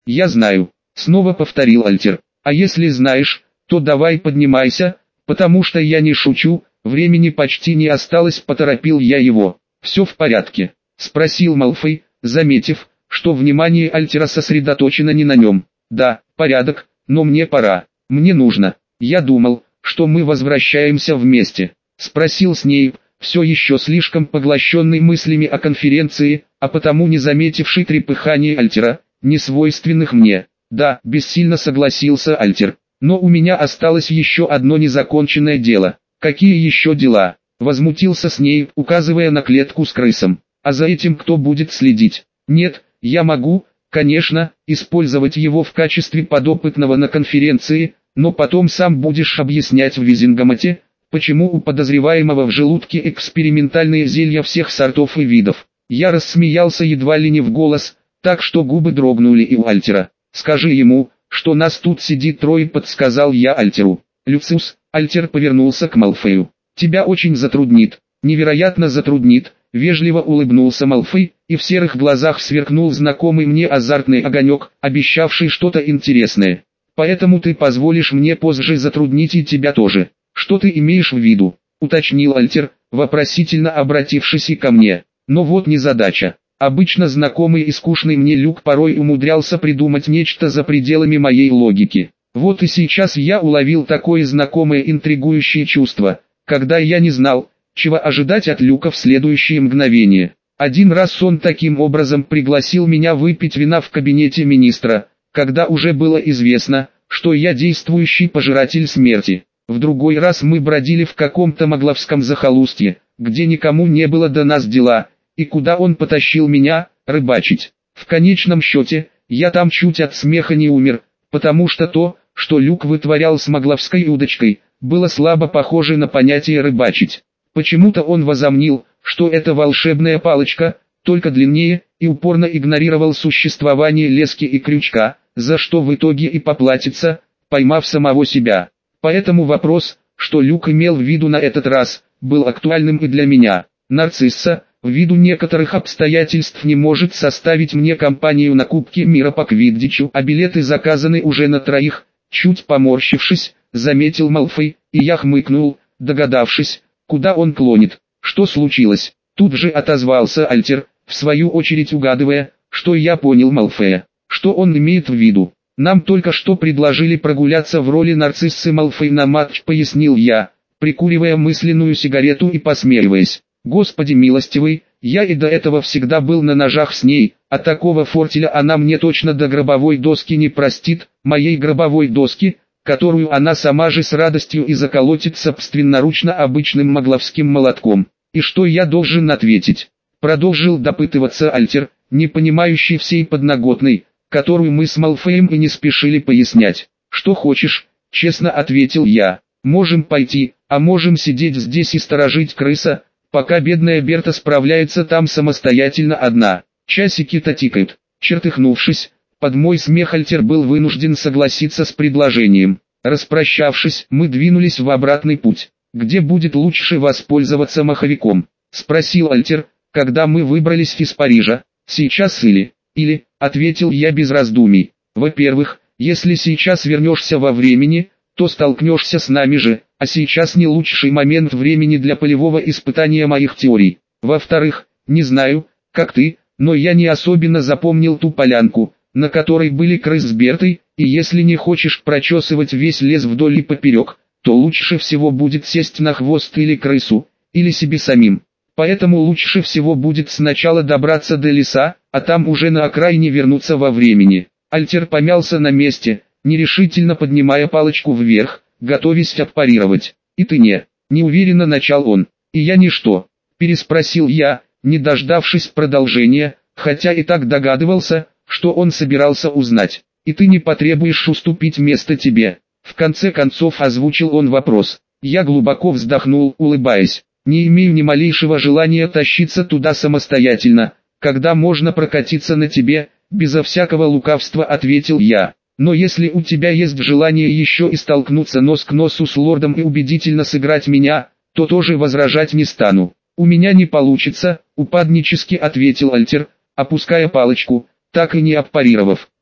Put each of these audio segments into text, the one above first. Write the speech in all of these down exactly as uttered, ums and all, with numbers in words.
Я знаю, снова повторил Альтер. А если знаешь, то давай поднимайся, потому что я не шучу, времени почти не осталось, поторопил я его. Все в порядке? Спросил Малфой, заметив, что внимание Альтера сосредоточено не на нем. Да, порядок, но мне пора, мне нужно. Я думал, что мы возвращаемся вместе. Спросил Снейп, все еще слишком поглощенный мыслями о конференции, а потому не заметивший трепыхание Альтера, несвойственных мне. Да, бессильно согласился Альтер, но у меня осталось еще одно незаконченное дело. Какие еще дела? Возмутился Снейп, указывая на клетку с крысом. А за этим кто будет следить? Нет, я могу, конечно, использовать его в качестве подопытного на конференции, но потом сам будешь объяснять в Визингамате, почему у подозреваемого в желудке экспериментальные зелья всех сортов и видов. Я рассмеялся едва ли не в голос, так что губы дрогнули и у Альтера. «Скажи ему, что нас тут сидит трое», подсказал я Альтеру. «Люциус», Альтер повернулся к Малфою. «Тебя очень затруднит, невероятно затруднит», вежливо улыбнулся Малфой, и в серых глазах сверкнул знакомый мне азартный огонек, обещавший что-то интересное. «Поэтому ты позволишь мне позже затруднить и тебя тоже». «Что ты имеешь в виду?» уточнил Альтер, вопросительно обратившись и ко мне. Но вот незадача. Обычно знакомый и скучный мне Люк порой умудрялся придумать нечто за пределами моей логики. Вот и сейчас я уловил такое знакомое интригующее чувство, когда я не знал, чего ожидать от Люка в следующее мгновение. Один раз он таким образом пригласил меня выпить вина в кабинете министра, когда уже было известно, что я действующий пожиратель смерти. В другой раз мы бродили в каком-то могловском захолустье, где никому не было до нас дела, и куда он потащил меня, рыбачить. В конечном счете, я там чуть от смеха не умер, потому что то, что Люк вытворял с могловской удочкой, было слабо похоже на понятие рыбачить. Почему-то он возомнил, что это волшебная палочка, только длиннее, и упорно игнорировал существование лески и крючка, за что в итоге и поплатится, поймав самого себя. Поэтому вопрос, что Люк имел в виду на этот раз, был актуальным и для меня. Нарцисса, ввиду некоторых обстоятельств, не может составить мне компанию на Кубке мира по квиддичу, а билеты заказаны уже на троих. Чуть поморщившись, заметил Малфой, и я хмыкнул, догадавшись, куда он клонит. Что случилось? Тут же отозвался Альтер, в свою очередь угадывая, что я понял Малфоя. Что он имеет в виду? Нам только что предложили прогуляться в роли нарциссы Малфой на матч, пояснил я, прикуривая мысленную сигарету и посмеиваясь. Господи милостивый, я и до этого всегда был на ножах с ней, а такого фортеля она мне точно до гробовой доски не простит, моей гробовой доски, которую она сама же с радостью и заколотит собственноручно обычным могловским молотком. И что я должен ответить? Продолжил допытываться Альтер, не понимающий всей подноготной, которую мы с Малфоем и не спешили пояснять. «Что хочешь», — честно ответил я. «Можем пойти, а можем сидеть здесь и сторожить крыса, пока бедная Берта справляется там самостоятельно одна. Часики-то тикают». Чертыхнувшись, под мой смех Альтер был вынужден согласиться с предложением. Распрощавшись, мы двинулись в обратный путь. «Где будет лучше воспользоваться маховиком?» — спросил Альтер, когда мы выбрались из Парижа. «Сейчас или...» «Или», — ответил я без раздумий. «Во-первых, если сейчас вернешься во времени, то столкнешься с нами же, а сейчас не лучший момент времени для полевого испытания моих теорий. Во-вторых, не знаю, как ты, но я не особенно запомнил ту полянку, на которой были крыс с Бертой, и если не хочешь прочесывать весь лес вдоль и поперек, то лучше всего будет сесть на хвост или крысу, или себе самим. Поэтому лучше всего будет сначала добраться до леса, а там уже на окраине вернуться во времени». Альтер помялся на месте, нерешительно поднимая палочку вверх, готовясь отпарировать. «И ты не?» — неуверенно начал он. «И я ничто?» — переспросил я, не дождавшись продолжения, хотя и так догадывался, что он собирался узнать. «И ты не потребуешь уступить место тебе?» В конце концов озвучил он вопрос. Я глубоко вздохнул, улыбаясь. «Не имею ни малейшего желания тащиться туда самостоятельно, когда можно прокатиться на тебе», безо всякого лукавства ответил я. «Но если у тебя есть желание еще и столкнуться нос к носу с лордом и убедительно сыграть меня, то тоже возражать не стану». «У меня не получится», — упаднически ответил Альтер, опуская палочку, так и не отпарировав.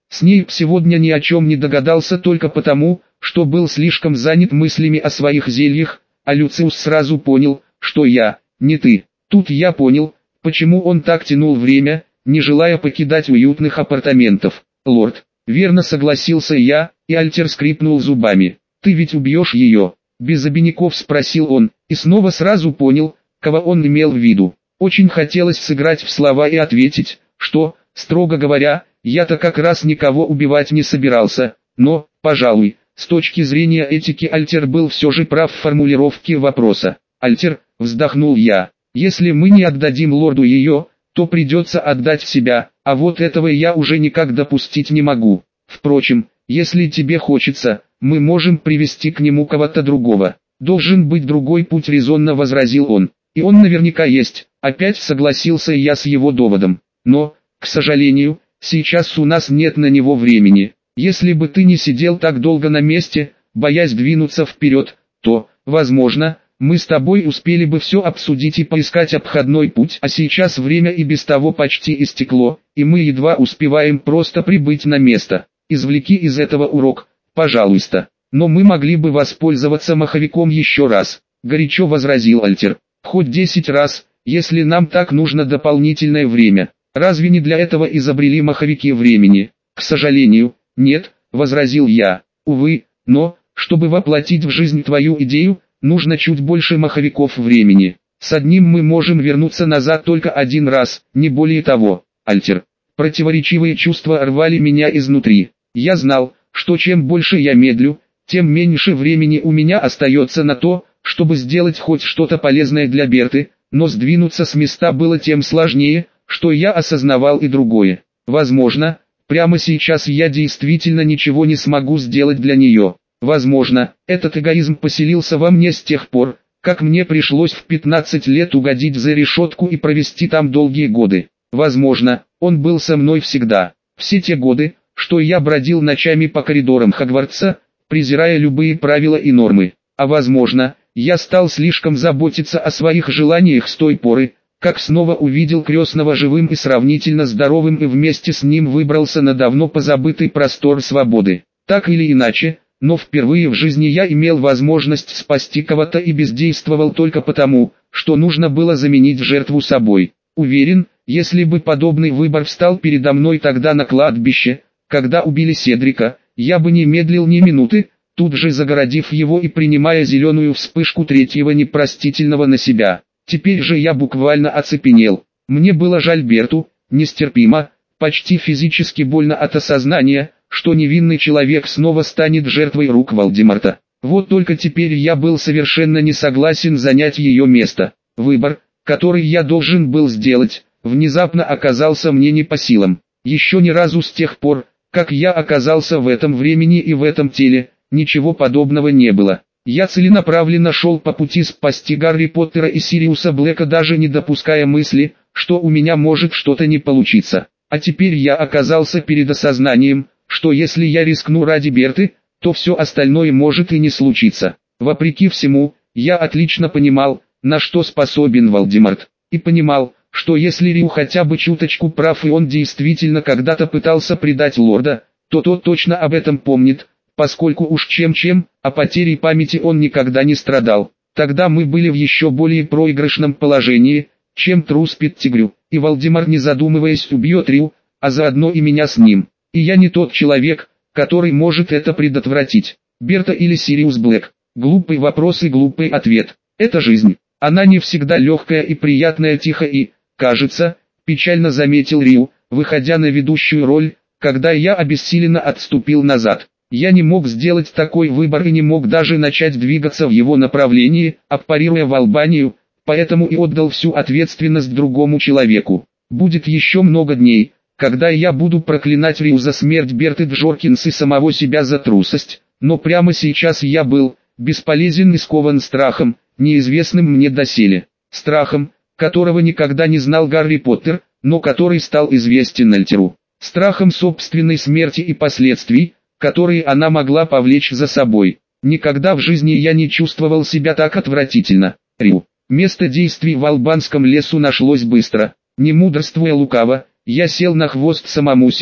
С ней сегодня ни о чем не догадался только потому, что был слишком занят мыслями о своих зельях, а Люциус сразу понял, что я, не ты. Тут я понял, почему он так тянул время, не желая покидать уютных апартаментов. Лорд, верно согласился я, и Альтер скрипнул зубами. Ты ведь убьешь ее? Без обиняков спросил он, и снова сразу понял, кого он имел в виду. Очень хотелось сыграть в слова и ответить, что, строго говоря, я-то как раз никого убивать не собирался, но, пожалуй, с точки зрения этики Альтер был все же прав в формулировке вопроса. Альтер, вздохнул я, если мы не отдадим лорду ее, то придется отдать себя, а вот этого я уже никак допустить не могу. Впрочем, если тебе хочется, мы можем привести к нему кого-то другого. Должен быть другой путь, резонно возразил он. И он наверняка есть, опять согласился я с его доводом. Но, к сожалению, сейчас у нас нет на него времени. Если бы ты не сидел так долго на месте, боясь двинуться вперед, то, возможно, мы с тобой успели бы все обсудить и поискать обходной путь, а сейчас время и без того почти истекло, и мы едва успеваем просто прибыть на место. Извлеки из этого урок, пожалуйста. Но мы могли бы воспользоваться маховиком еще раз, горячо возразил Альтер. Хоть десять раз, если нам так нужно дополнительное время. Разве не для этого изобрели маховики времени? К сожалению, нет, возразил я. Увы, но, чтобы воплотить в жизнь твою идею, нужно чуть больше маховиков времени. С одним мы можем вернуться назад только один раз, не более того. Альтер. Противоречивые чувства рвали меня изнутри. Я знал, что чем больше я медлю, тем меньше времени у меня остается на то, чтобы сделать хоть что-то полезное для Берты, но сдвинуться с места было тем сложнее, что я осознавал и другое. Возможно, прямо сейчас я действительно ничего не смогу сделать для нее. Возможно, этот эгоизм поселился во мне с тех пор, как мне пришлось в пятнадцать лет угодить за решетку и провести там долгие годы. Возможно, он был со мной всегда. Все те годы, что я бродил ночами по коридорам Хогвартса, презирая любые правила и нормы. А возможно, я стал слишком заботиться о своих желаниях с той поры, как снова увидел крестного живым и сравнительно здоровым и вместе с ним выбрался на давно позабытый простор свободы. Так или иначе, но впервые в жизни я имел возможность спасти кого-то и бездействовал только потому, что нужно было заменить жертву собой. Уверен, если бы подобный выбор встал передо мной тогда на кладбище, когда убили Седрика, я бы не медлил ни минуты, тут же загородив его и принимая зеленую вспышку третьего непростительного на себя. Теперь же я буквально оцепенел. Мне было жаль Берту, нестерпимо, почти физически больно от осознания, что невинный человек снова станет жертвой рук Волдеморта. Вот только теперь я был совершенно не согласен занять ее место. Выбор, который я должен был сделать, внезапно оказался мне не по силам. Еще ни разу с тех пор, как я оказался в этом времени и в этом теле, ничего подобного не было. Я целенаправленно шел по пути спасти Гарри Поттера и Сириуса Блэка, даже не допуская мысли, что у меня может что-то не получиться. А теперь я оказался перед осознанием, что если я рискну ради Берты, то все остальное может и не случиться. Вопреки всему, я отлично понимал, на что способен Волдеморт. И понимал, что если Рю хотя бы чуточку прав и он действительно когда-то пытался предать лорда, то тот точно об этом помнит, поскольку уж чем-чем, а потерей памяти он никогда не страдал. Тогда мы были в еще более проигрышном положении, чем трус Петтигрю, и Волдемар, не задумываясь, убьет Рю, а заодно и меня с ним. И я не тот человек, который может это предотвратить. Берта или Сириус Блэк? Глупый вопрос и глупый ответ. Это жизнь. Она не всегда легкая и приятная, тихо и, кажется, печально заметил Рю, выходя на ведущую роль, когда я обессиленно отступил назад. Я не мог сделать такой выбор и не мог даже начать двигаться в его направлении, аппарируя в Албанию, поэтому и отдал всю ответственность другому человеку. Будет еще много дней, когда я буду проклинать Рю за смерть Берты Джоркинс и самого себя за трусость, но прямо сейчас я был бесполезен и скован страхом, неизвестным мне доселе. Страхом, которого никогда не знал Гарри Поттер, но который стал известен Альтеру. Страхом собственной смерти и последствий, которые она могла повлечь за собой. Никогда в жизни я не чувствовал себя так отвратительно. Рю. Место действий в албанском лесу нашлось быстро. Не мудрствуя лукаво, я сел на хвост самому себе.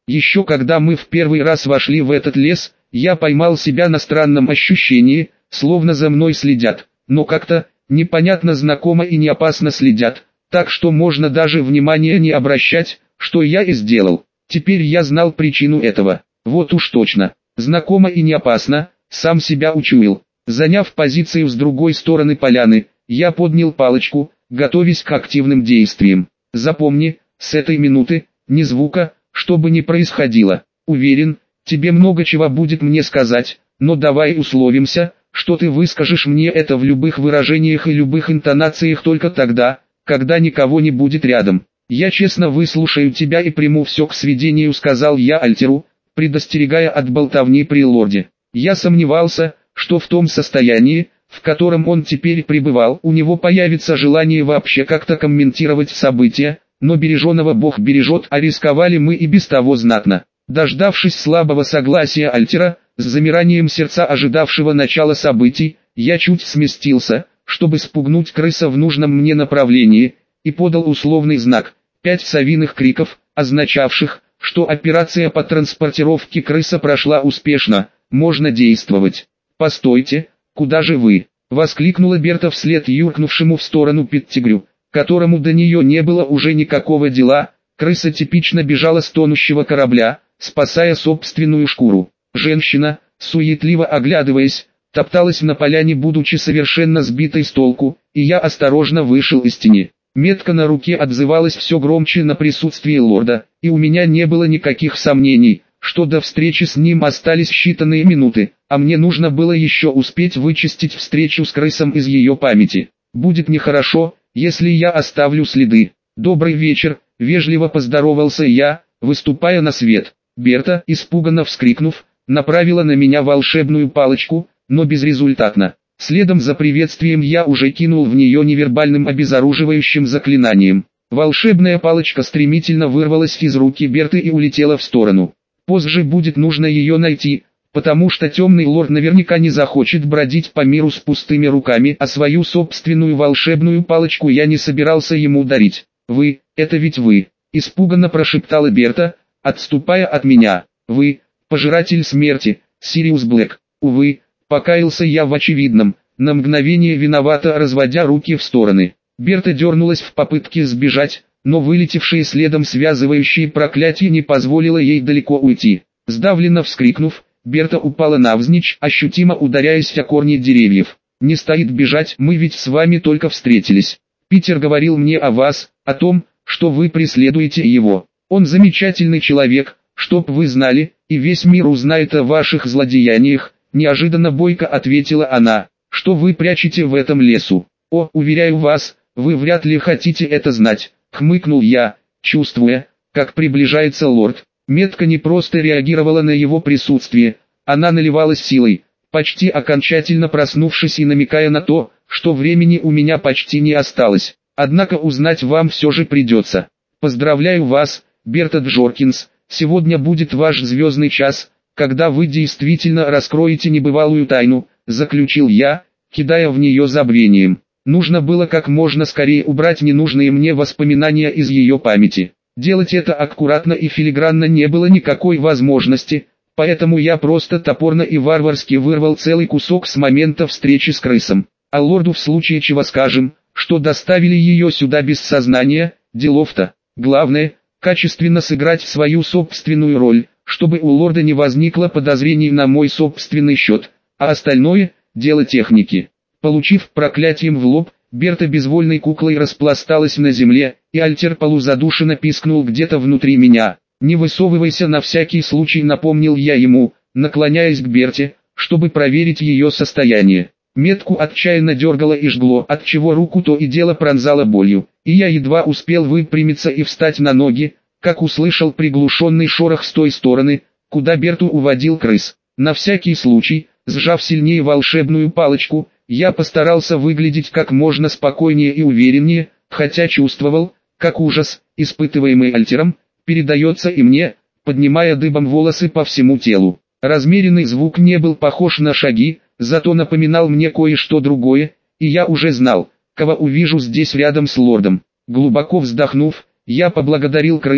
Еще когда мы в первый раз вошли в этот лес, я поймал себя на странном ощущении, словно за мной следят, но как-то непонятно знакомо и не опасно следят, так что можно даже внимания не обращать, что я и сделал. Теперь я знал причину этого. Вот уж точно, знакомо и не опасно, сам себя учуял. Заняв позицию с другой стороны поляны, я поднял палочку, готовясь к активным действиям. Запомни, с этой минуты, ни звука, что бы ни происходило. Уверен, тебе много чего будет мне сказать, но давай условимся, что ты выскажешь мне это в любых выражениях и любых интонациях только тогда, когда никого не будет рядом. Я честно выслушаю тебя и приму все к сведению, сказал я Альтеру, предостерегая от болтовни при лорде. Я сомневался, что в том состоянии, в котором он теперь пребывал, у него появится желание вообще как-то комментировать события, но береженого Бог бережет, а рисковали мы и без того знатно. Дождавшись слабого согласия Альтера, с замиранием сердца ожидавшего начала событий, я чуть сместился, чтобы спугнуть крыса в нужном мне направлении, и подал условный знак, пять совиных криков, означавших, что операция по транспортировке крыса прошла успешно, можно действовать. «Постойте, куда же вы?» — воскликнула Берта вслед юркнувшему в сторону Петтигрю, которому до нее не было уже никакого дела. Крыса типично бежала с тонущего корабля, спасая собственную шкуру. Женщина, суетливо оглядываясь, топталась на поляне, будучи совершенно сбитой с толку, и я осторожно вышел из тени. Метка на руке отзывалась все громче на присутствие лорда, и у меня не было никаких сомнений, что до встречи с ним остались считанные минуты, а мне нужно было еще успеть вычистить встречу с крысом из ее памяти. Будет нехорошо, если я оставлю следы. «Добрый вечер», — вежливо поздоровался я, выступая на свет. Берта, испуганно вскрикнув, направила на меня волшебную палочку, но безрезультатно. Следом за приветствием я уже кинул в нее невербальным обезоруживающим заклинанием. Волшебная палочка стремительно вырвалась из руки Берты и улетела в сторону. Позже будет нужно ее найти, потому что темный лорд наверняка не захочет бродить по миру с пустыми руками, а свою собственную волшебную палочку я не собирался ему дарить. «Вы, это ведь вы», — испуганно прошептала Берта, отступая от меня. «Вы, пожиратель смерти, Сириус Блэк». «Увы», — покаялся я в очевидном, на мгновение виновато разводя руки в стороны. Берта дернулась в попытке сбежать, но вылетевшие следом связывающие проклятия не позволило ей далеко уйти. Сдавленно вскрикнув, Берта упала навзничь, ощутимо ударяясь о корни деревьев. «Не стоит бежать, мы ведь с вами только встретились. Питер говорил мне о вас, о том, что вы преследуете его. Он замечательный человек, чтоб вы знали, и весь мир узнает о ваших злодеяниях», — неожиданно бойко ответила она. «Что вы прячете в этом лесу? О, уверяю вас, вы вряд ли хотите это знать», — хмыкнул я, чувствуя, как приближается лорд. Метка не просто реагировала на его присутствие, она наливалась силой, почти окончательно проснувшись и намекая на то, что времени у меня почти не осталось. Однако узнать вам все же придется. Поздравляю вас, Берта Джоркинс, сегодня будет ваш звездный час, когда вы действительно раскроете небывалую тайну, заключил я, кидая в нее забвением. Нужно было как можно скорее убрать ненужные мне воспоминания из ее памяти. Делать это аккуратно и филигранно не было никакой возможности, поэтому я просто топорно и варварски вырвал целый кусок с момента встречи с крысом. А лорду в случае чего скажем, что доставили ее сюда без сознания, делов-то. Главное, качественно сыграть свою собственную роль, чтобы у лорда не возникло подозрений на мой собственный счет, а остальное – дело техники. Получив проклятием в лоб, Берта безвольной куклой распласталась на земле, и Альтер полузадушенно пискнул где-то внутри меня. «Не высовывайся, на всякий случай», — напомнил я ему, наклоняясь к Берте, чтобы проверить ее состояние. Метку отчаянно дергало и жгло, отчего руку то и дело пронзало болью, и я едва успел выпрямиться и встать на ноги, как услышал приглушенный шорох с той стороны, куда Берту уводил крыс. На всякий случай, сжав сильнее волшебную палочку, я постарался выглядеть как можно спокойнее и увереннее, хотя чувствовал, как ужас, испытываемый Альтером, передается и мне, поднимая дыбом волосы по всему телу. Размеренный звук не был похож на шаги, зато напоминал мне кое-что другое, и я уже знал, кого увижу здесь рядом с лордом. Глубоко вздохнув, я поблагодарил крыса,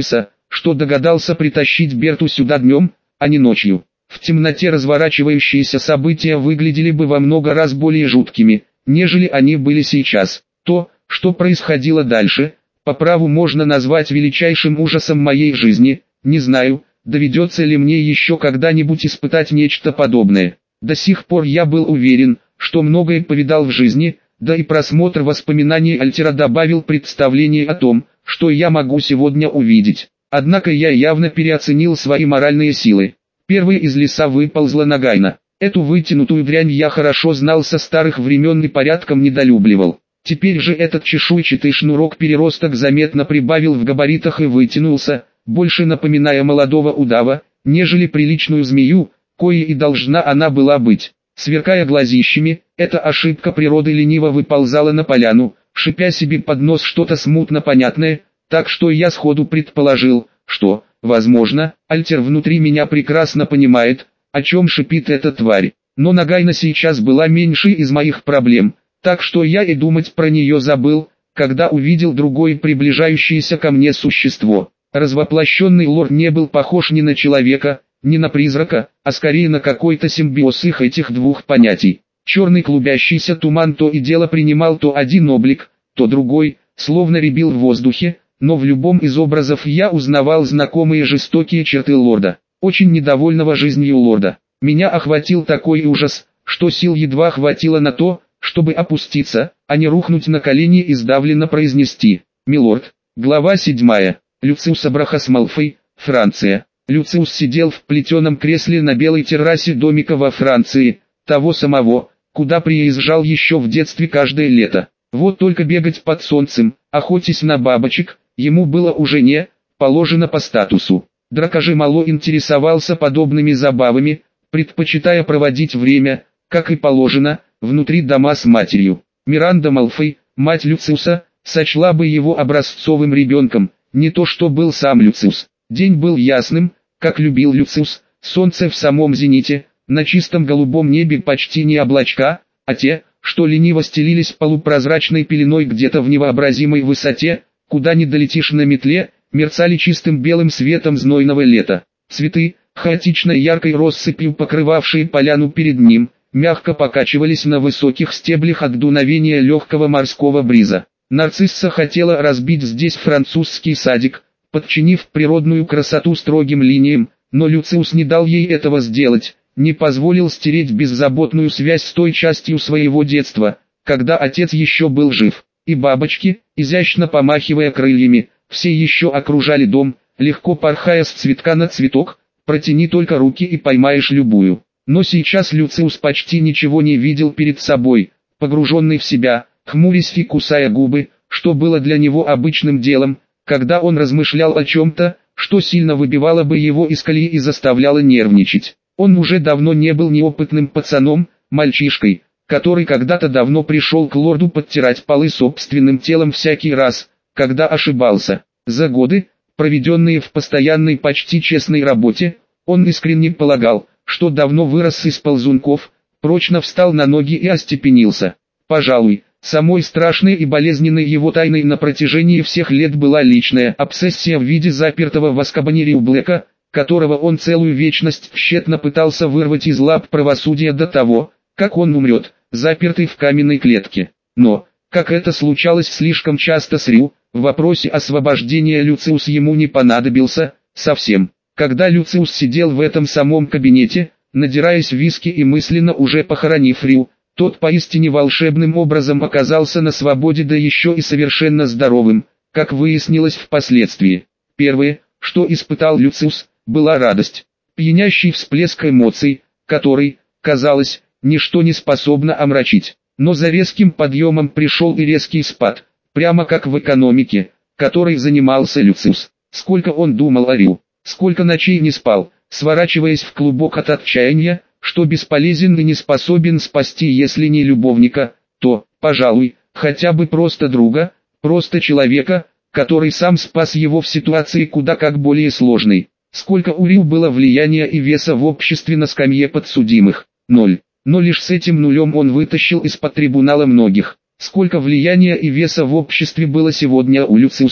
что догадался притащить Берту сюда днем, а не ночью. В темноте разворачивающиеся события выглядели бы во много раз более жуткими, нежели они были сейчас. То, что происходило дальше, по праву можно назвать величайшим ужасом моей жизни. Не знаю, доведется ли мне еще когда-нибудь испытать нечто подобное. До сих пор я был уверен, что многое повидал в жизни, да и просмотр воспоминаний Альтера добавил представление о том, что я могу сегодня увидеть. Однако я явно переоценил свои моральные силы. Первой из леса выползла Нагайна. Эту вытянутую дрянь я хорошо знал со старых времен и порядком недолюбливал. Теперь же этот чешуйчатый шнурок-переросток заметно прибавил в габаритах и вытянулся, больше напоминая молодого удава, нежели приличную змею, коей и должна она была быть. Сверкая глазищами, эта ошибка природы лениво выползала на поляну, шипя себе под нос что-то смутно понятное, так что я сходу предположил, что, возможно, Альтер внутри меня прекрасно понимает, о чем шипит эта тварь. Но Нагайна сейчас была меньшей из моих проблем, так что я и думать про нее забыл, когда увидел другое приближающееся ко мне существо. Развоплощенный лорд не был похож ни на человека, ни на призрака, а скорее на какой-то симбиоз их этих двух понятий. Черный клубящийся туман то и дело принимал то один облик, то другой, словно рябил в воздухе, но в любом из образов я узнавал знакомые жестокие черты лорда, очень недовольного жизнью лорда. Меня охватил такой ужас, что сил едва хватило на то, чтобы опуститься, а не рухнуть на колени и сдавленно произнести: «Милорд». Глава седьмая. Люциус Абрахас Малфой, Франция. Люциус сидел в плетеном кресле на белой террасе домика во Франции, того самого, куда приезжал еще в детстве каждое лето. Вот только бегать под солнцем, охотясь на бабочек, ему было уже не положено по статусу. Драко же мало интересовался подобными забавами, предпочитая проводить время, как и положено, внутри дома с матерью. Миранда Малфой, мать Люциуса, сочла бы его образцовым ребенком, не то что был сам Люциус. День был ясным, как любил Люциус, солнце в самом зените, на чистом голубом небе почти не облачка, а те, что лениво стелились полупрозрачной пеленой где-то в невообразимой высоте, куда не долетишь на метле, мерцали чистым белым светом знойного лета. Цветы, хаотичной яркой россыпью покрывавшие поляну перед ним, мягко покачивались на высоких стеблях от дуновения легкого морского бриза. Нарцисса хотела разбить здесь французский садик, подчинив природную красоту строгим линиям, но Люциус не дал ей этого сделать, не позволил стереть беззаботную связь с той частью своего детства, когда отец еще был жив. И бабочки, изящно помахивая крыльями, все еще окружали дом, легко порхая с цветка на цветок, протяни только руки и поймаешь любую. Но сейчас Люциус почти ничего не видел перед собой, погруженный в себя, хмурясь и кусая губы, что было для него обычным делом, когда он размышлял о чем-то, что сильно выбивало бы его из колеи и заставляло нервничать. Он уже давно не был неопытным пацаном, мальчишкой, который когда-то давно пришел к лорду подтирать полы собственным телом всякий раз, когда ошибался. За годы, проведенные в постоянной почти честной работе, он искренне полагал, что давно вырос из ползунков, прочно встал на ноги и остепенился. Пожалуй, самой страшной и болезненной его тайной на протяжении всех лет была личная обсессия в виде запертого в Азкабане Рю Блэка, которого он целую вечность тщетно пытался вырвать из лап правосудия до того, как он умрет, запертый в каменной клетке. Но, как это случалось слишком часто с Рю, в вопросе освобождения Люциус ему не понадобился совсем. Когда Люциус сидел в этом самом кабинете, надираясь виски и мысленно уже похоронив Рю, тот поистине волшебным образом оказался на свободе, да еще и совершенно здоровым, как выяснилось впоследствии. Первое, что испытал Люциус, была радость, пьянящий всплеск эмоций, который, казалось, ничто не способно омрачить. Но за резким подъемом пришел и резкий спад, прямо как в экономике, которой занимался Люциус. Сколько он думал о Рю, сколько ночей не спал, сворачиваясь в клубок от отчаяния, что бесполезен и не способен спасти, если не любовника, то, пожалуй, хотя бы просто друга, просто человека, который сам спас его в ситуации куда как более сложной. Сколько у Рю было влияния и веса в обществе на скамье подсудимых? Ноль. Но лишь с этим нулем он вытащил из-под трибунала многих. Сколько влияния и веса в обществе было сегодня у Люциуса,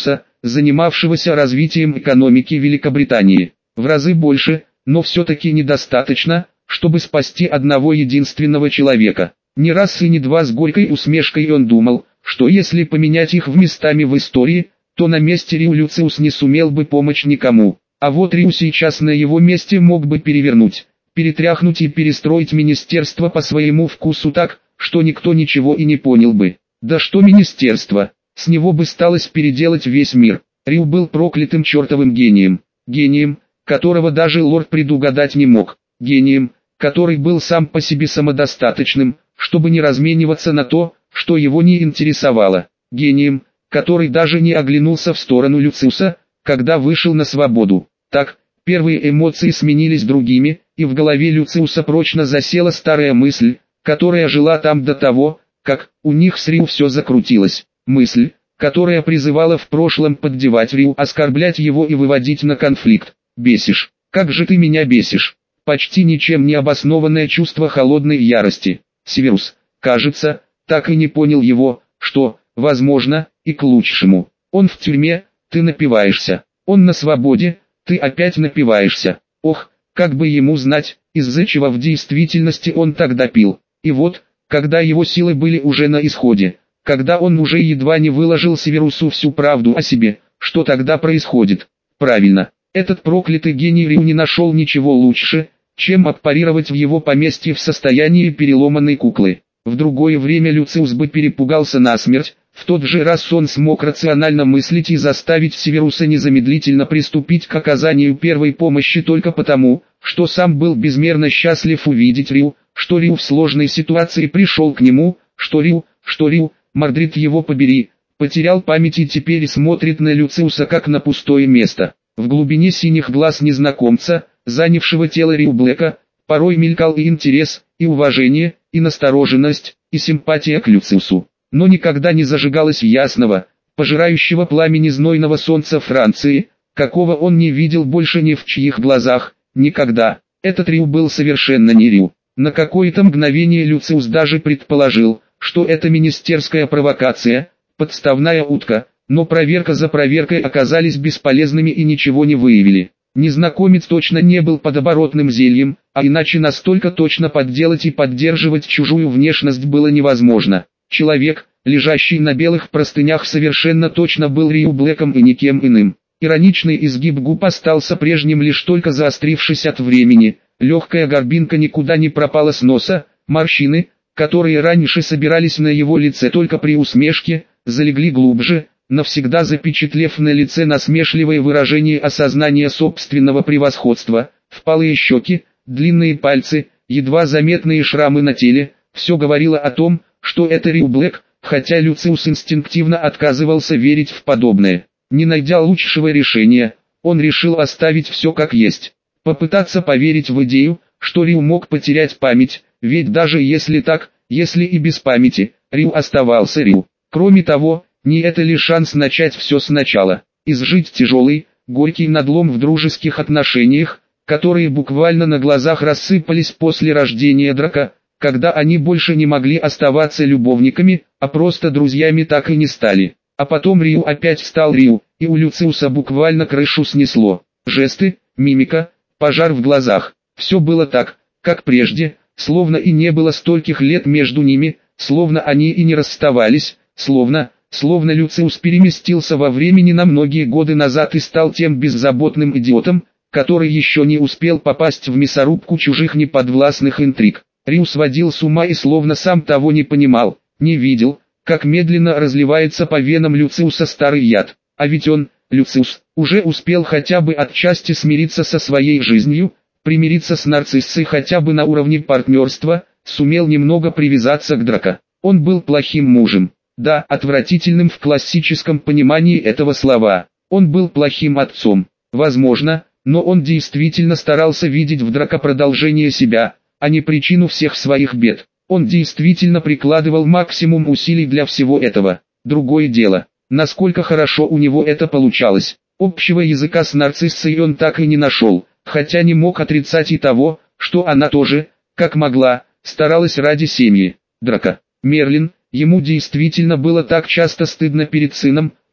занимавшегося развитием экономики Великобритании. В разы больше, но все-таки недостаточно, чтобы спасти одного единственного человека. Не раз и не два с горькой усмешкой он думал, что если поменять их местами в истории, то на месте Риу Люциус не сумел бы помочь никому. А вот Риу сейчас на его месте мог бы перевернуть, перетряхнуть и перестроить министерство по своему вкусу так, что никто ничего и не понял бы. Да что министерство, с него бы сталось переделать весь мир. Риу был проклятым чертовым гением. Гением, которого даже лорд предугадать не мог. Гением, который был сам по себе самодостаточным, чтобы не размениваться на то, что его не интересовало. Гением, который даже не оглянулся в сторону Люциуса, когда вышел на свободу. Так, первые эмоции сменились другими, и в голове Люциуса прочно засела старая мысль, которая жила там до того, как у них с Риу все закрутилось. Мысль, которая призывала в прошлом поддевать Риу, оскорблять его и выводить на конфликт. «Бесишь, как же ты меня бесишь!» Почти ничем не обоснованное чувство холодной ярости. Северус, кажется, так и не понял его, что, возможно, и к лучшему. Он в тюрьме, ты напиваешься. Он на свободе, ты опять напиваешься. Ох, как бы ему знать, из-за чего в действительности он тогда пил. И вот, когда его силы были уже на исходе, когда он уже едва не выложил Северусу всю правду о себе, что тогда происходит? Правильно, этот проклятый гений Риу не нашел ничего лучше, чем отпарировать в его поместье в состоянии переломанной куклы. В другое время Люциус бы перепугался насмерть, в тот же раз он смог рационально мыслить и заставить Северуса незамедлительно приступить к оказанию первой помощи только потому, что сам был безмерно счастлив увидеть Риу, что Риу в сложной ситуации пришел к нему, что Риу, что Риу, Мордрид его побери, потерял память и теперь смотрит на Люциуса как на пустое место. В глубине синих глаз незнакомца, занявшего тело Риу Блэка, порой мелькал и интерес, и уважение, и настороженность, и симпатия к Люциусу. Но никогда не зажигалось ясного, пожирающего пламени знойного солнца Франции, какого он не видел больше ни в чьих глазах, никогда. Этот Риу был совершенно не Риу. На какое-то мгновение Люциус даже предположил, что это министерская провокация, подставная утка, но проверка за проверкой оказались бесполезными и ничего не выявили. Незнакомец точно не был подоборотным зельем, а иначе настолько точно подделать и поддерживать чужую внешность было невозможно. Человек, лежащий на белых простынях, совершенно точно был Риу Блэком и никем иным. Ироничный изгиб губ остался прежним, лишь только заострившись от времени. Легкая горбинка никуда не пропала с носа, морщины, которые раньше собирались на его лице только при усмешке, залегли глубже, навсегда запечатлев на лице насмешливое выражение осознания собственного превосходства. Впалые щеки, длинные пальцы, едва заметные шрамы на теле, все говорило о том, что это Риу Блэк, хотя Люциус инстинктивно отказывался верить в подобное. Не найдя лучшего решения, он решил оставить все как есть. Попытаться поверить в идею, что Риу мог потерять память, ведь даже если так, если и без памяти, Риу оставался Риу. Кроме того, не это ли шанс начать все сначала, изжить тяжелый, горький надлом в дружеских отношениях, которые буквально на глазах рассыпались после рождения Драка, когда они больше не могли оставаться любовниками, а просто друзьями так и не стали. А потом Риу опять стал Риу, и у Люциуса буквально крышу снесло. Жесты, мимика, пожар в глазах. Все было так, как прежде, словно и не было стольких лет между ними, словно они и не расставались, словно, словно Люциус переместился во времени на многие годы назад и стал тем беззаботным идиотом, который еще не успел попасть в мясорубку чужих неподвластных интриг. Риу сводил с ума и словно сам того не понимал, не видел, как медленно разливается по венам Люциуса старый яд. А ведь он, Люциус, уже успел хотя бы отчасти смириться со своей жизнью, примириться с нарциссой хотя бы на уровне партнерства, сумел немного привязаться к Драко. Он был плохим мужем, да, отвратительным в классическом понимании этого слова. Он был плохим отцом, возможно, но он действительно старался видеть в Драко продолжение себя, а не причину всех своих бед. Он действительно прикладывал максимум усилий для всего этого. Другое дело, насколько хорошо у него это получалось. Общего языка с нарциссой он так и не нашел, хотя не мог отрицать и того, что она тоже, как могла, старалась ради семьи. Драко, Мерлин, ему действительно было так часто стыдно перед сыном,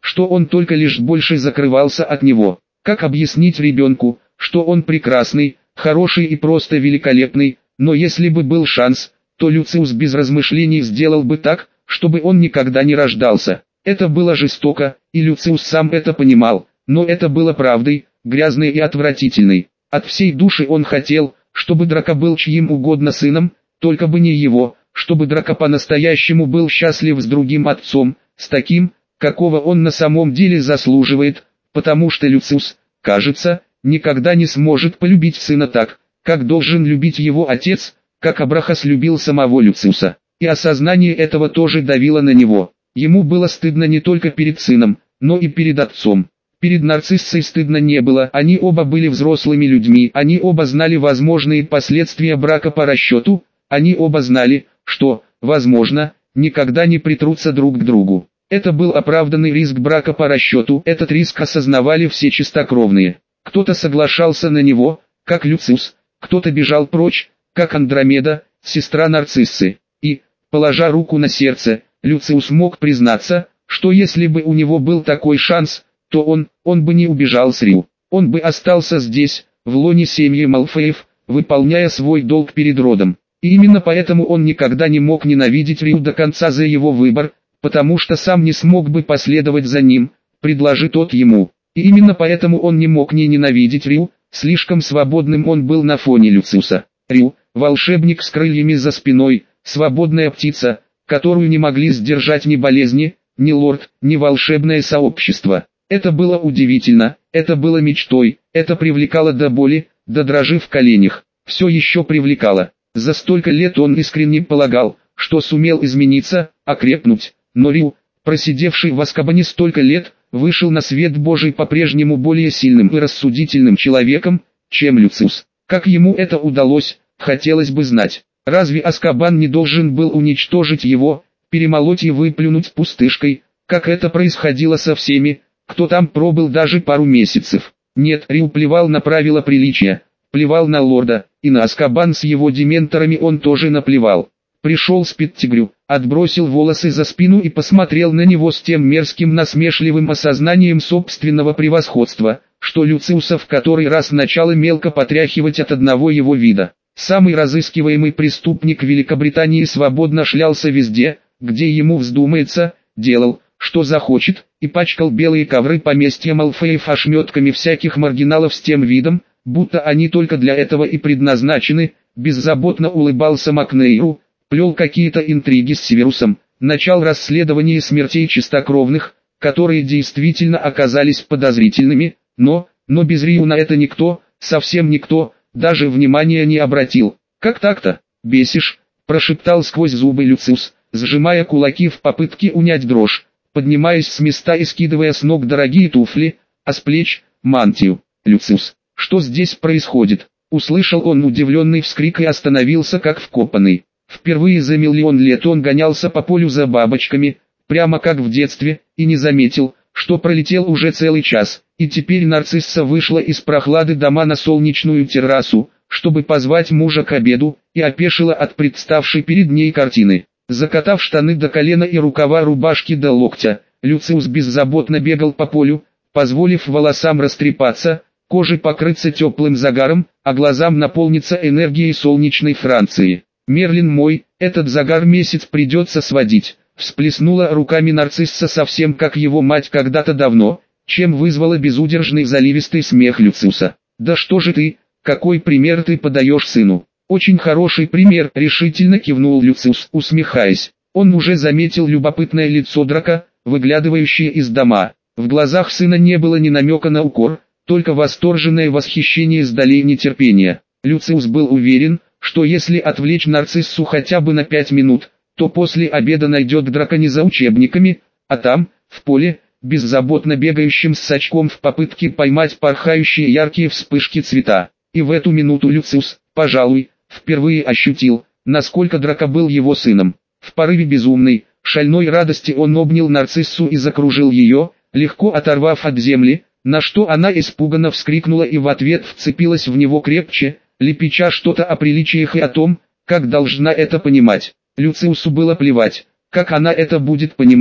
что он только лишь больше закрывался от него. Как объяснить ребенку, что он прекрасный, хороший и просто великолепный, но если бы был шанс, то Люциус без размышлений сделал бы так, чтобы он никогда не рождался. Это было жестоко, и Люциус сам это понимал, но это было правдой, грязной и отвратительной. От всей души он хотел, чтобы Драко был чьим угодно сыном, только бы не его, чтобы Драко по-настоящему был счастлив с другим отцом, с таким, какого он на самом деле заслуживает, потому что Люциус, кажется, никогда не сможет полюбить сына так, как должен любить его отец, как Абрахас любил самого Люциуса. И осознание этого тоже давило на него. Ему было стыдно не только перед сыном, но и перед отцом. Перед Нарциссой стыдно не было, они оба были взрослыми людьми, они оба знали возможные последствия брака по расчету, они оба знали, что, возможно, никогда не притрутся друг к другу. Это был оправданный риск брака по расчету, этот риск осознавали все чистокровные. Кто-то соглашался на него, как Люциус, кто-то бежал прочь, как Андромеда, сестра Нарциссы. И, положа руку на сердце, Люциус мог признаться, что если бы у него был такой шанс, то он, он бы не убежал с Рю. Он бы остался здесь, в лоне семьи Малфоев, выполняя свой долг перед родом. И именно поэтому он никогда не мог ненавидеть Рю до конца за его выбор, потому что сам не смог бы последовать за ним, предложи тот ему. И именно поэтому он не мог не ненавидеть Рю, слишком свободным он был на фоне Люциуса. Рю, волшебник с крыльями за спиной, свободная птица, которую не могли сдержать ни болезни, ни лорд, ни волшебное сообщество. Это было удивительно, это было мечтой, это привлекало до боли, до дрожи в коленях. Все еще привлекало. За столько лет он искренне полагал, что сумел измениться, окрепнуть, но Рю, просидевший в Азкабане столько лет, вышел на свет Божий по-прежнему более сильным и рассудительным человеком, чем Люциус. Как ему это удалось, хотелось бы знать. Разве Азкабан не должен был уничтожить его, перемолоть и выплюнуть пустышкой, как это происходило со всеми, кто там пробыл даже пару месяцев? Нет, Рю плевал на правила приличия, плевал на лорда, и на Азкабан с его дементорами он тоже наплевал. Пришел Спит-Тигрю, отбросил волосы за спину и посмотрел на него с тем мерзким насмешливым осознанием собственного превосходства, что Люциуса в который раз начало мелко потряхивать от одного его вида. Самый разыскиваемый преступник Великобритании свободно шлялся везде, где ему вздумается, делал, что захочет, и пачкал белые ковры поместья Малфоев ошметками всяких маргиналов с тем видом, будто они только для этого и предназначены, беззаботно улыбался Макнейру, плел какие-то интриги с Северусом, начал расследование смертей чистокровных, которые действительно оказались подозрительными, но, но без Рию на это никто, совсем никто, даже внимания не обратил. «Как так-то? Бесишь», – прошептал сквозь зубы Люциус, сжимая кулаки в попытке унять дрожь, поднимаясь с места и скидывая с ног дорогие туфли, а с плеч – мантию. «Люциус, что здесь происходит?» Услышал он удивленный вскрик и остановился как вкопанный. Впервые за миллион лет он гонялся по полю за бабочками, прямо как в детстве, и не заметил, что пролетел уже целый час, и теперь Нарцисса вышла из прохлады дома на солнечную террасу, чтобы позвать мужа к обеду, и опешила от представшей перед ней картины. Закатав штаны до колена и рукава рубашки до локтя, Люциус беззаботно бегал по полю, позволив волосам растрепаться, коже покрыться теплым загаром, а глазам наполниться энергией солнечной Франции. «Мерлин мой, этот загар месяц придется сводить», всплеснула руками Нарцисса совсем как его мать когда-то давно, чем вызвала безудержный заливистый смех Люциуса. «Да что же ты, какой пример ты подаешь сыну?» «Очень хороший пример», решительно кивнул Люциус, усмехаясь. Он уже заметил любопытное лицо Драко, выглядывающее из дома. В глазах сына не было ни намека на укор, только восторженное восхищение с долей нетерпения. Люциус был уверен, что если отвлечь Нарциссу хотя бы на пять минут, то после обеда найдет Драко не за учебниками, а там, в поле, беззаботно бегающим с сачком в попытке поймать порхающие яркие вспышки цвета. И в эту минуту Люциус, пожалуй, впервые ощутил, насколько Драко был его сыном. В порыве безумной, шальной радости он обнял Нарциссу и закружил ее, легко оторвав от земли, на что она испуганно вскрикнула и в ответ вцепилась в него крепче, лепеча что-то о приличиях и о том, как должна это понимать. Люциусу было плевать, как она это будет понимать,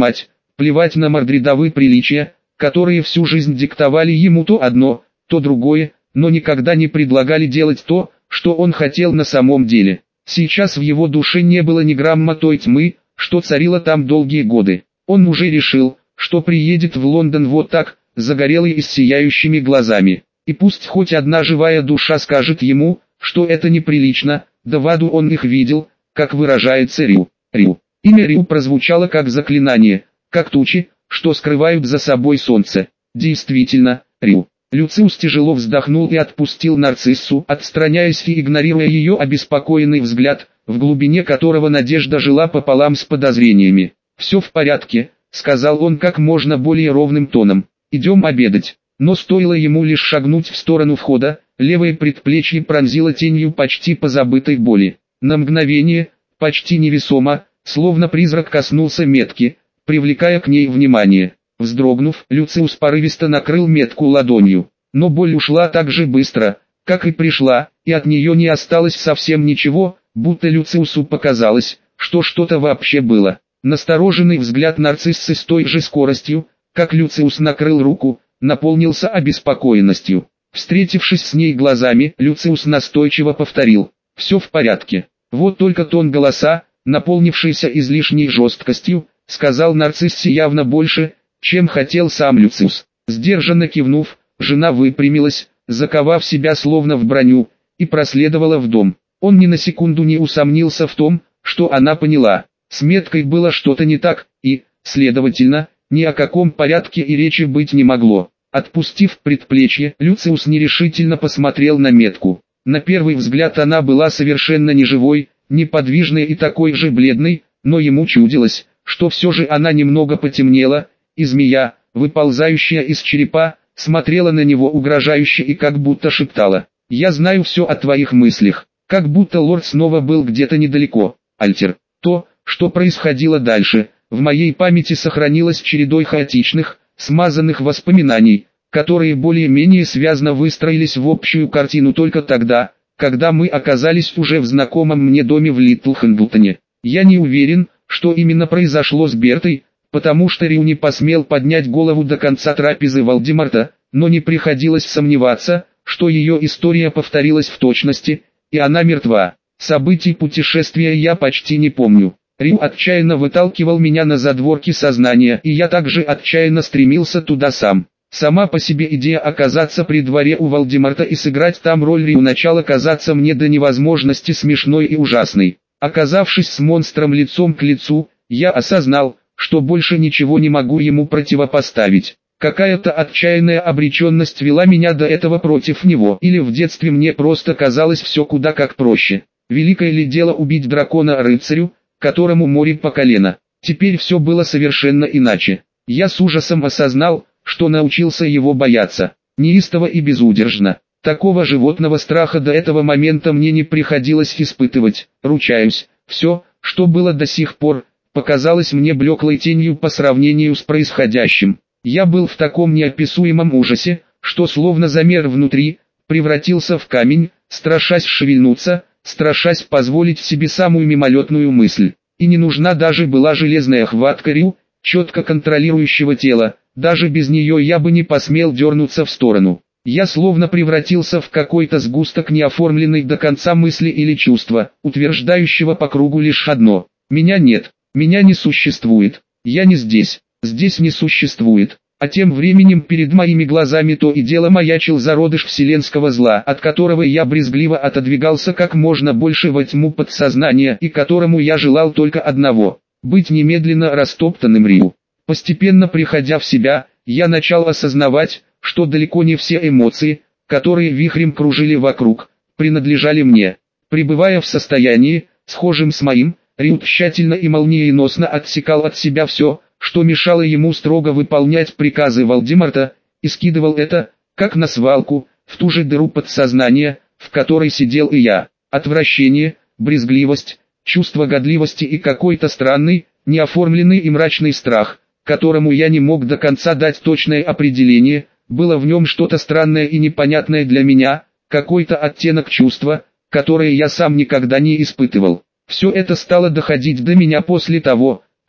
плевать на мордридовые приличия, которые всю жизнь диктовали ему то одно, то другое, но никогда не предлагали делать то, что он хотел на самом деле. Сейчас в его душе не было ни грамма той тьмы, что царила там долгие годы. Он уже решил, что приедет в Лондон вот так, загорелый и с сияющими глазами. И пусть хоть одна живая душа скажет ему, что это неприлично, да в аду он их видел, как выражается Рю. Рю. Имя Рю прозвучало как заклинание, как тучи, что скрывают за собой солнце. Действительно, Рю. Люциус тяжело вздохнул и отпустил нарциссу, отстраняясь и игнорируя ее обеспокоенный взгляд, в глубине которого надежда жила пополам с подозрениями. «Все в порядке», — сказал он как можно более ровным тоном. «Идем обедать». Но стоило ему лишь шагнуть в сторону входа, левое предплечье пронзило тенью почти позабытой боли. На мгновение, почти невесомо, словно призрак коснулся метки, привлекая к ней внимание. Вздрогнув, Люциус порывисто накрыл метку ладонью. Но боль ушла так же быстро, как и пришла, и от нее не осталось совсем ничего, будто Люциусу показалось, что что-то вообще было. Настороженный взгляд нарциссы с той же скоростью, как Люциус накрыл руку, наполнился обеспокоенностью. Встретившись с ней глазами, Люциус настойчиво повторил: «Все в порядке». Вот только тон голоса, наполнившийся излишней жесткостью, сказал нарциссе явно больше, чем хотел сам Люциус. Сдержанно кивнув, жена выпрямилась, заковав себя словно в броню, и проследовала в дом. Он ни на секунду не усомнился в том, что она поняла. С меткой было что-то не так, и, следовательно, ни о каком порядке и речи быть не могло. Отпустив предплечье, Люциус нерешительно посмотрел на метку. На первый взгляд она была совершенно неживой, неподвижной и такой же бледной, но ему чудилось, что все же она немного потемнела, и змея, выползающая из черепа, смотрела на него угрожающе и как будто шептала: «Я знаю все о твоих мыслях», как будто лорд снова был где-то недалеко. Альтер. То, что происходило дальше, в моей памяти сохранилось чередой хаотичных, смазанных воспоминаний, которые более-менее связно выстроились в общую картину только тогда, когда мы оказались уже в знакомом мне доме в Литл Хэнглтоне. Я не уверен, что именно произошло с Бертой, потому что Рю не посмел поднять голову до конца трапезы Волдемарта, но не приходилось сомневаться, что ее история повторилась в точности, и она мертва. Событий путешествия я почти не помню. Рю отчаянно выталкивал меня на задворки сознания, и я также отчаянно стремился туда сам. Сама по себе идея оказаться при дворе у Волдемарта и сыграть там роль Рю начала казаться мне до невозможности смешной и ужасной. Оказавшись с монстром лицом к лицу, я осознал, что больше ничего не могу ему противопоставить. Какая-то отчаянная обреченность вела меня до этого против него, или в детстве мне просто казалось все куда как проще. Великое ли дело убить дракона-рыцарю, которому море по колено? Теперь все было совершенно иначе. Я с ужасом осознал, что научился его бояться, неистово и безудержно. Такого животного страха до этого момента мне не приходилось испытывать, ручаюсь. Все, что было до сих пор, показалось мне блеклой тенью по сравнению с происходящим. Я был в таком неописуемом ужасе, что словно замер внутри, превратился в камень, страшась шевельнуться, страшась позволить себе самую мимолетную мысль. И не нужна даже была железная хватка Рю, четко контролирующего тело, даже без нее я бы не посмел дернуться в сторону. Я словно превратился в какой-то сгусток неоформленной до конца мысли или чувства, утверждающего по кругу лишь одно: меня нет, меня не существует, я не здесь, здесь не существует. А тем временем перед моими глазами то и дело маячил зародыш вселенского зла, от которого я брезгливо отодвигался как можно больше во тьму подсознания и которому я желал только одного – быть немедленно растоптанным Рю. Постепенно приходя в себя, я начал осознавать, что далеко не все эмоции, которые вихрем кружили вокруг, принадлежали мне. Пребывая в состоянии, схожем с моим, Рю тщательно и молниеносно отсекал от себя все, что мешало ему строго выполнять приказы Волдемарта, и скидывал это, как на свалку, в ту же дыру подсознания, в которой сидел и я. Отвращение, брезгливость, чувство годливости и какой-то странный, неоформленный и мрачный страх, которому я не мог до конца дать точное определение, было в нем что-то странное и непонятное для меня, какой-то оттенок чувства, которое я сам никогда не испытывал. Все это стало доходить до меня после того,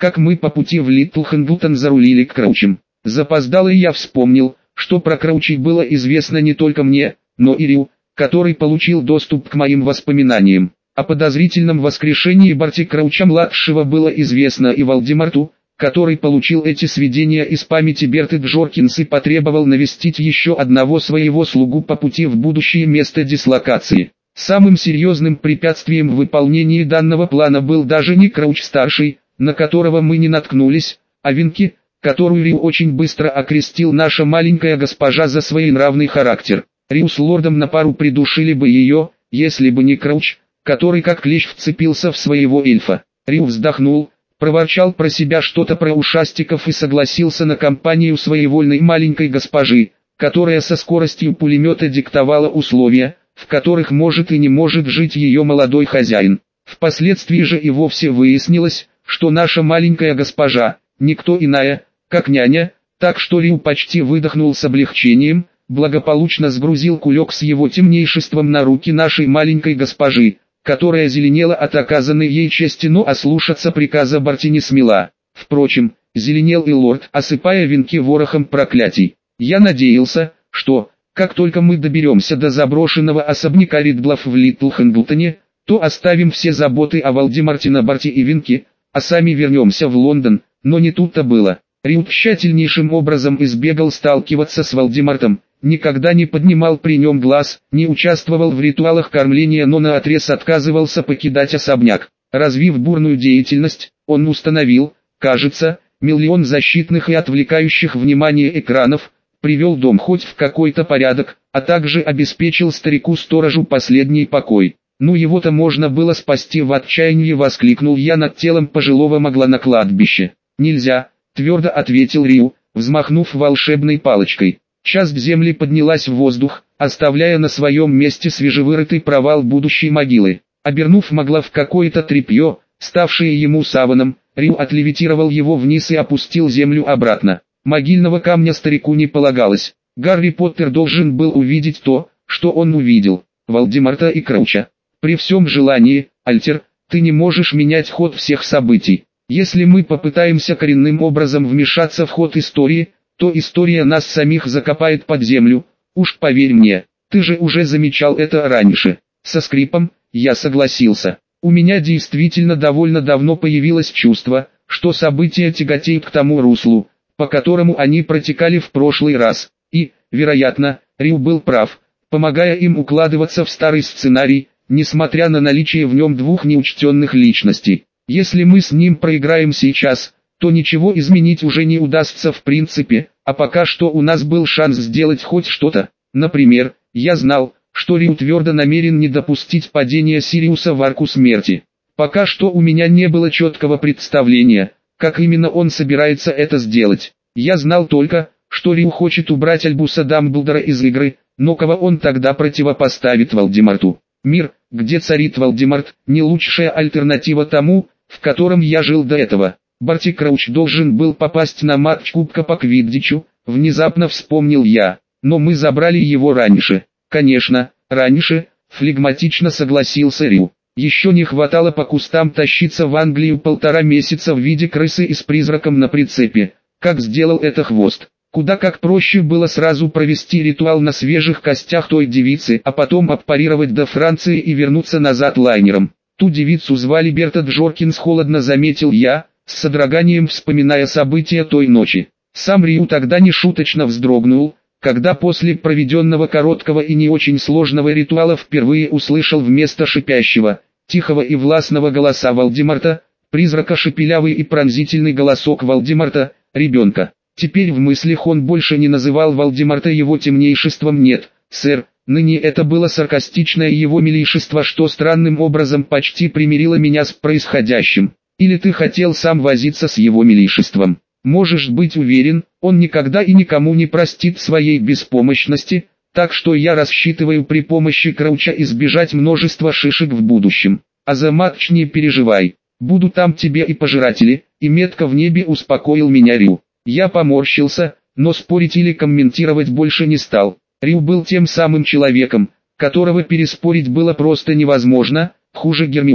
как мы по пути в Литл Хэндлтон зарулили к Краучам. Запоздало я вспомнил, что про Краучей было известно не только мне, но и Рю, который получил доступ к моим воспоминаниям. О подозрительном воскрешении Барти Крауча-младшего было известно и Вальдемарту, который получил эти сведения из памяти Берты Джоркинс и потребовал навестить еще одного своего слугу по пути в будущее место дислокации. Самым серьезным препятствием в выполнении данного плана был даже не Крауч-старший, на которого мы не наткнулись, а Винки, которую Рю очень быстро окрестил наша маленькая госпожа за своенравный характер. Рю с лордом на пару придушили бы ее, если бы не Крауч, который как клещ вцепился в своего эльфа. Рю вздохнул, проворчал про себя что-то про ушастиков и согласился на компанию своевольной маленькой госпожи, которая со скоростью пулемета диктовала условия, в которых может и не может жить ее молодой хозяин. Впоследствии же и вовсе выяснилось, что наша маленькая госпожа, никто иная, как няня, так что Рю почти выдохнул с облегчением, благополучно сгрузил кулек с его темнейшеством на руки нашей маленькой госпожи, которая зеленела от оказанной ей чести, но ослушаться приказа Барти не смела. Впрочем, зеленел и лорд, осыпая Винки ворохом проклятий. Я надеялся, что, как только мы доберемся до заброшенного особняка Ридлов в Литл Хэндлтоне, то оставим все заботы о Вальдемарте на Барти и Винки, а сами вернемся в Лондон, но не тут-то было. Рю тщательнейшим образом избегал сталкиваться с Вальдемартом, никогда не поднимал при нем глаз, не участвовал в ритуалах кормления, но наотрез отказывался покидать особняк. Развив бурную деятельность, он установил, кажется, миллион защитных и отвлекающих внимание экранов, привел дом хоть в какой-то порядок, а также обеспечил старику-сторожу последний покой. «Ну его-то можно было спасти», — в отчаянии воскликнул я над телом пожилого могла на кладбище. «Нельзя», — твердо ответил Рю, взмахнув волшебной палочкой. Часть земли поднялась в воздух, оставляя на своем месте свежевырытый провал будущей могилы. Обернув могла в какое-то тряпье, ставшее ему саваном, Рю отлевитировал его вниз и опустил землю обратно. Могильного камня старику не полагалось. Гарри Поттер должен был увидеть то, что он увидел. Вальдемарта и Крауча. При всем желании, Альтер, ты не можешь менять ход всех событий. Если мы попытаемся коренным образом вмешаться в ход истории, то история нас самих закопает под землю, уж поверь мне, ты же уже замечал это раньше. Со скрипом, я согласился. У меня действительно довольно давно появилось чувство, что события тяготеют к тому руслу, по которому они протекали в прошлый раз, и, вероятно, Рю был прав, помогая им укладываться в старый сценарий, несмотря на наличие в нем двух неучтенных личностей. Если мы с ним проиграем сейчас, то ничего изменить уже не удастся в принципе, а пока что у нас был шанс сделать хоть что-то. Например, я знал, что Рю твердо намерен не допустить падения Сириуса в арку смерти. Пока что у меня не было четкого представления, как именно он собирается это сделать. Я знал только, что Рю хочет убрать Альбуса Дамблдора из игры, но кого он тогда противопоставит Вальдемарту? Мир, где царит Вальдемарт, не лучшая альтернатива тому, в котором я жил до этого. Барти Крауч должен был попасть на матч Кубка по Квиддичу, внезапно вспомнил я, но мы забрали его раньше. Конечно, раньше, флегматично согласился Рю. Еще не хватало по кустам тащиться в Англию полтора месяца в виде крысы и с призраком на прицепе, как сделал это Хвост. Куда как проще было сразу провести ритуал на свежих костях той девицы, а потом аппарировать до Франции и вернуться назад лайнером. Ту девицу звали Берта Джоркинс, холодно заметил я, с содроганием вспоминая события той ночи. Сам Рю тогда нешуточно вздрогнул, когда после проведенного короткого и не очень сложного ритуала впервые услышал вместо шипящего, тихого и властного голоса Вальдемарта, призрака шепелявый и пронзительный голосок Вальдемарта, ребенка. Теперь в мыслях он больше не называл Вальдемарта его темнейшеством, нет, сэр, ныне это было саркастичное его милейшество, что странным образом почти примирило меня с происходящим. Или ты хотел сам возиться с его милейшеством? Можешь быть уверен, он никогда и никому не простит своей беспомощности, так что я рассчитываю при помощи Крауча избежать множества шишек в будущем. А за матч не переживай, буду там тебе и пожиратели, и метка в небе успокоил меня Рю. Я поморщился, но спорить или комментировать больше не стал. Рю был тем самым человеком, которого переспорить было просто невозможно, хуже Гермионы.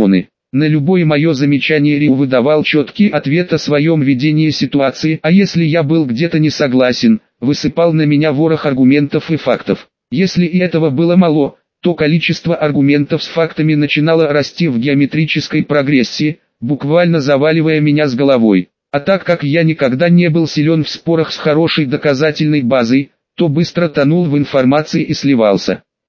На любое мое замечание Риу выдавал четкий ответ о своем видении ситуации, а если я был где-то не согласен, высыпал на меня ворох аргументов и фактов. Если и этого было мало, то количество аргументов с фактами начинало расти в геометрической прогрессии, буквально заваливая меня с головой. А так как я никогда не был силен в спорах с хорошей доказательной базой, то быстро тонул в информации и сливался.